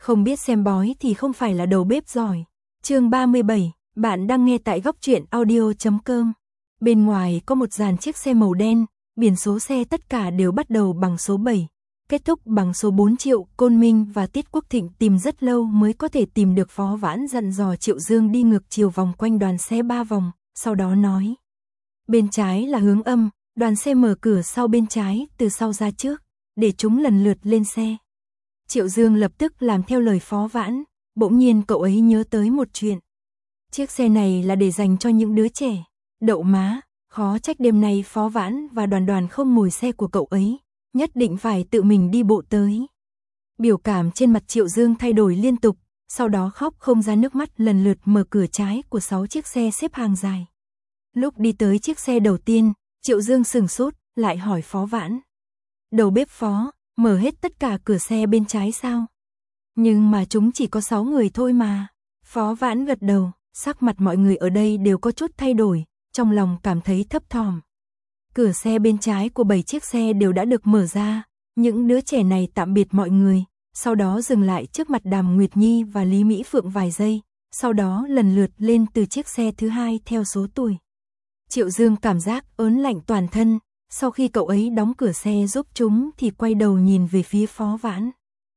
Không biết xem bói thì không phải là đầu bếp giỏi. Chương 37, bạn đang nghe tại góc truyện audio.com. Bên ngoài có một dàn chiếc xe màu đen, biển số xe tất cả đều bắt đầu bằng số 7, kết thúc bằng số 4 Triệu. Côn Minh và Tiết Quốc Thịnh tìm rất lâu mới có thể tìm được Phó Vãn, dặn dò Triệu Dương đi ngược chiều vòng quanh đoàn xe 3 vòng, sau đó nói. Bên trái là hướng âm, đoàn xe mở cửa sau bên trái, từ sau ra trước, để chúng lần lượt lên xe. Triệu Dương lập tức làm theo lời Phó Vãn, bỗng nhiên cậu ấy nhớ tới một chuyện. Chiếc xe này là để dành cho những đứa trẻ. Đậu má, khó trách đêm nay Phó Vãn và Đoàn Đoàn không ngồi xe của cậu ấy, nhất định phải tự mình đi bộ tới. Biểu cảm trên mặt Triệu Dương thay đổi liên tục, sau đó khóc không ra nước mắt, lần lượt mở cửa trái của 6 chiếc xe xếp hàng dài. Lúc đi tới chiếc xe đầu tiên, Triệu Dương sửng sốt, lại hỏi Phó Vãn. Đầu bếp Phó, mở hết tất cả cửa xe bên trái sao? Nhưng mà chúng chỉ có 6 người thôi mà. Phó Vãn gật đầu, sắc mặt mọi người ở đây đều có chút thay đổi, trong lòng cảm thấy thấp thỏm. Cửa xe bên trái của 7 chiếc xe đều đã được mở ra, những đứa trẻ này tạm biệt mọi người, sau đó dừng lại trước mặt Đàm Nguyệt Nhi và Lý Mỹ Phượng vài giây, sau đó lần lượt lên từ chiếc xe thứ hai theo số tuổi. Triệu Dương cảm giác ớn lạnh toàn thân, sau khi cậu ấy đóng cửa xe giúp chúng thì quay đầu nhìn về phía Phó Vãn.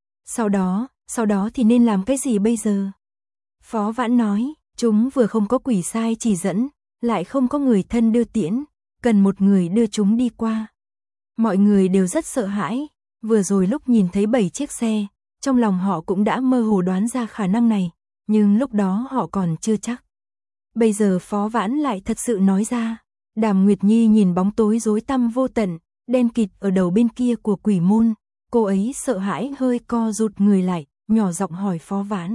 Sau đó thì nên làm cái gì bây giờ? Phó Vãn nói, chúng vừa không có quỷ sai chỉ dẫn, lại không có người thân đưa tiễn, cần một người đưa chúng đi qua. Mọi người đều rất sợ hãi, vừa rồi lúc nhìn thấy 7 chiếc xe, trong lòng họ cũng đã mơ hồ đoán ra khả năng này, nhưng lúc đó họ còn chưa chắc. Bây giờ Phó Vãn lại thật sự nói ra. Đàm Nguyệt Nhi nhìn bóng tối rối tăm vô tận, đen kịt ở đầu bên kia của quỷ môn, cô ấy sợ hãi hơi co rụt người lại, nhỏ giọng hỏi Phó Vãn.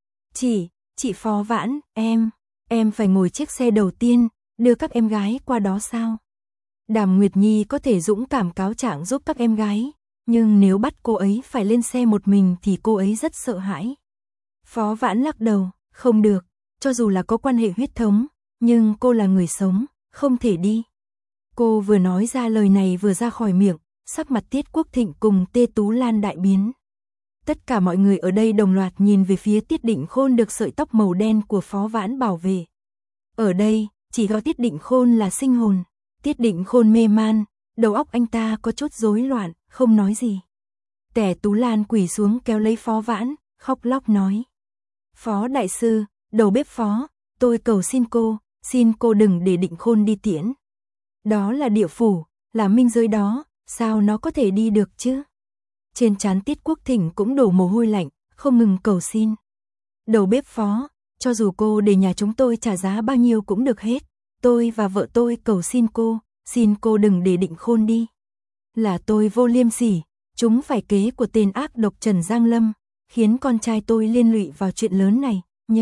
Chị Phó Vãn, em phải ngồi chiếc xe đầu tiên, đưa các em gái qua đó sao? Đàm Nguyệt Nhi có thể dũng cảm cáo trạng giúp các em gái, nhưng nếu bắt cô ấy phải lên xe một mình thì cô ấy rất sợ hãi. Phó Vãn lắc đầu, không được, cho dù là có quan hệ huyết thống, nhưng cô là người sống, không thể đi. Cô vừa nói ra lời này vừa ra khỏi miệng, sắc mặt Tiết Quốc Thịnh cùng Tê Tú Lan đại biến. Tất cả mọi người ở đây đồng loạt nhìn về phía Tiết Định Khôn được sợi tóc màu đen của Phó Vãn bảo vệ. Ở đây, chỉ có Tiết Định Khôn là sinh hồn. Tiết Định Khôn mê man, đầu óc anh ta có chút rối loạn, không nói gì. Tề Tú Lan quỳ xuống kéo lấy Phó Vãn, khóc lóc nói. Phó đại sư, đầu bếp Phó, tôi cầu xin cô đừng để Định Khôn đi tiễn. Đó là địa phủ, là minh giới đó, sao nó có thể đi được chứ? Trên trán Tiết Quốc Thịnh cũng đổ mồ hôi lạnh, không ngừng cầu xin. Đầu bếp Phó, cho dù cô để nhà chúng tôi trả giá bao nhiêu cũng được hết. Tôi và vợ tôi cầu xin cô đừng để Định Khôn đi. Là tôi vô liêm sỉ, chúng phải kế của tên ác độc Trần Giang Lâm, khiến con trai tôi liên lụy vào chuyện lớn này,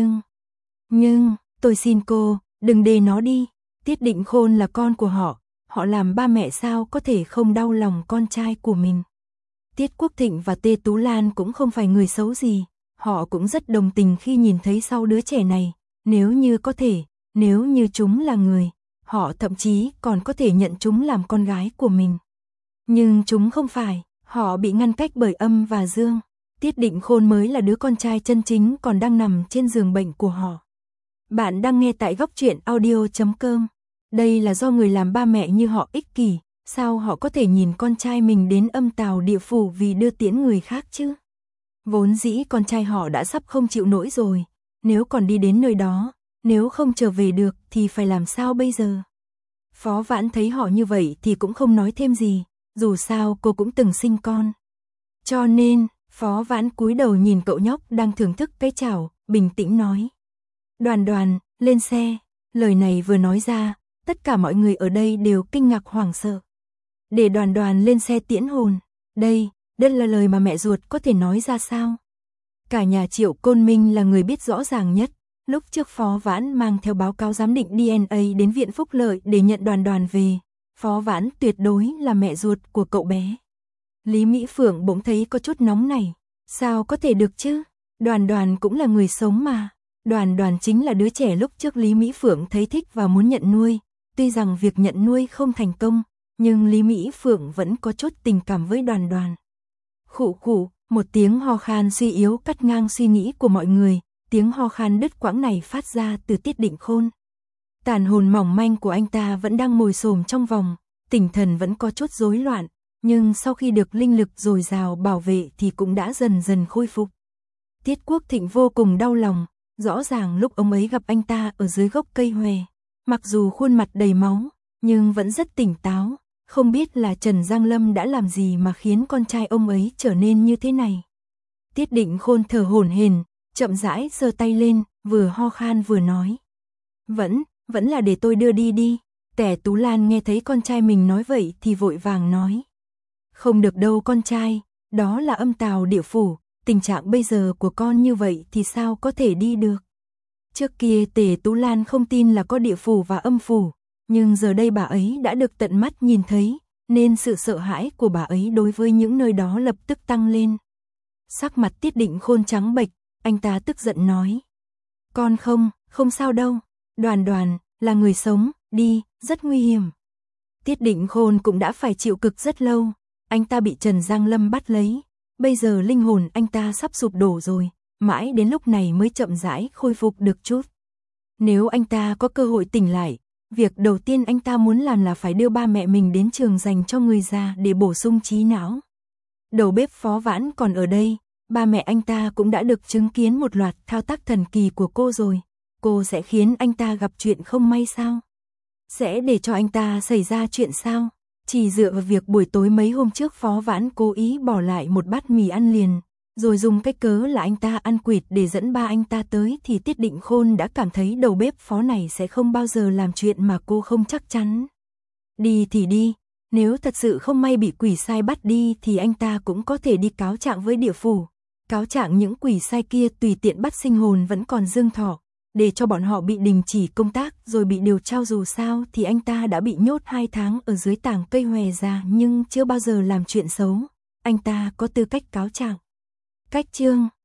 nhưng, tôi xin cô, đừng để nó đi. Tiết Định Khôn là con của họ làm ba mẹ sao có thể không đau lòng con trai của mình. Tiết Quốc Thịnh và Tê Tú Lan cũng không phải người xấu gì, họ cũng rất đồng tình khi nhìn thấy sau đứa trẻ này, nếu như có thể, nếu như chúng là người, họ thậm chí còn có thể nhận chúng làm con gái của mình. Nhưng chúng không phải, họ bị ngăn cách bởi âm và dương. Tiết Định Khôn mới là đứa con trai chân chính còn đang nằm trên giường bệnh của họ. Bạn đang nghe tại góc truyện audio.com. Đây là do người làm ba mẹ như họ ích kỷ, sao họ có thể nhìn con trai mình đến âm tào địa phủ vì đưa tiễn người khác chứ? Vốn dĩ con trai họ đã sắp không chịu nổi rồi, nếu còn đi đến nơi đó, nếu không trở về được thì phải làm sao bây giờ? Phó Vãn thấy họ như vậy thì cũng không nói thêm gì, dù sao cô cũng từng sinh con. Cho nên, Phó Vãn cúi đầu nhìn cậu nhóc đang thưởng thức cái chảo, bình tĩnh nói. Đoàn Đoàn, lên xe. Lời này vừa nói ra, tất cả mọi người ở đây đều kinh ngạc hoảng sợ. Để Đoàn Đoàn lên xe tiễn hồn. Đây là lời mà mẹ ruột có thể nói ra sao? Cả nhà Triệu Côn Minh là người biết rõ ràng nhất. Lúc trước Phó Vãn mang theo báo cáo giám định DNA đến Viện Phúc Lợi để nhận Đoàn Đoàn về, Phó Vãn tuyệt đối là mẹ ruột của cậu bé. Lý Mỹ Phượng bỗng thấy có chút nóng này. Sao có thể được chứ? Đoàn Đoàn cũng là người sống mà. Đoàn Đoàn chính là đứa trẻ lúc trước Lý Mỹ Phượng thấy thích và muốn nhận nuôi. Tuy rằng việc nhận nuôi không thành công, nhưng Lý Mỹ Phượng vẫn có chút tình cảm với Đoàn Đoàn. Khụ khụ, Một tiếng ho khan suy yếu cắt ngang suy nghĩ của mọi người, tiếng ho khan đứt quãng này phát ra từ Tiết Định Khôn. Tàn hồn mỏng manh của anh ta vẫn đang ngồi xổm trong vòng, tinh thần vẫn có chút rối loạn, nhưng sau khi được linh lực dồi dào bảo vệ thì cũng đã dần dần khôi phục. Tiết Quốc Thịnh vô cùng đau lòng, rõ ràng lúc ông ấy gặp anh ta ở dưới gốc cây huệ, mặc dù khuôn mặt đầy máu, nhưng vẫn rất tỉnh táo, không biết là Trần Giang Lâm đã làm gì mà khiến con trai ông ấy trở nên như thế này. Tiết Định Khôn thở hổn hển, chậm rãi giơ tay lên, vừa ho khan vừa nói. Vẫn là để tôi đưa đi. Tẻ Tú Lan nghe thấy con trai mình nói vậy thì vội vàng nói. Không được đâu con trai, đó là âm tào địa phủ, tình trạng bây giờ của con như vậy thì sao có thể đi được. Trước kia Tề Tú Lan không tin là có địa phủ và âm phủ, nhưng giờ đây bà ấy đã được tận mắt nhìn thấy, nên sự sợ hãi của bà ấy đối với những nơi đó lập tức tăng lên. Sắc mặt Tiết Định Khôn trắng bệch, anh ta tức giận nói. Con không sao đâu, Đoàn là người sống, đi, rất nguy hiểm. Tiết Định Khôn cũng đã phải chịu cực rất lâu, anh ta bị Trần Giang Lâm bắt lấy, bây giờ linh hồn anh ta sắp sụp đổ rồi, mãi đến lúc này mới chậm rãi khôi phục được chút. Nếu anh ta có cơ hội tỉnh lại, việc đầu tiên anh ta muốn làm là phải đưa ba mẹ mình đến trường dành cho người già để bổ sung trí não. Đầu bếp Phó Vãn còn ở đây, ba mẹ anh ta cũng đã được chứng kiến một loạt thao tác thần kỳ của cô rồi. Cô sẽ khiến anh ta gặp chuyện không may sao? Sẽ để cho anh ta xảy ra chuyện sao? Chỉ dựa vào việc buổi tối mấy hôm trước Phó Vãn cố ý bỏ lại một bát mì ăn liền, rồi dùng cái cớ là anh ta ăn quỵt để dẫn ba anh ta tới thì Tiết Định Khôn đã cảm thấy đầu bếp Phó này sẽ không bao giờ làm chuyện mà cô không chắc chắn. Đi thì đi, nếu thật sự không may bị quỷ sai bắt đi thì anh ta cũng có thể đi cáo trạng với địa phủ. Cáo trạng những quỷ sai kia tùy tiện bắt sinh hồn vẫn còn dương thọ, để cho bọn họ bị đình chỉ công tác rồi bị điều tra, dù sao thì anh ta đã bị nhốt 2 tháng ở dưới tảng cây hòe già nhưng chưa bao giờ làm chuyện xấu, anh ta có tư cách cáo trạng. Cách chương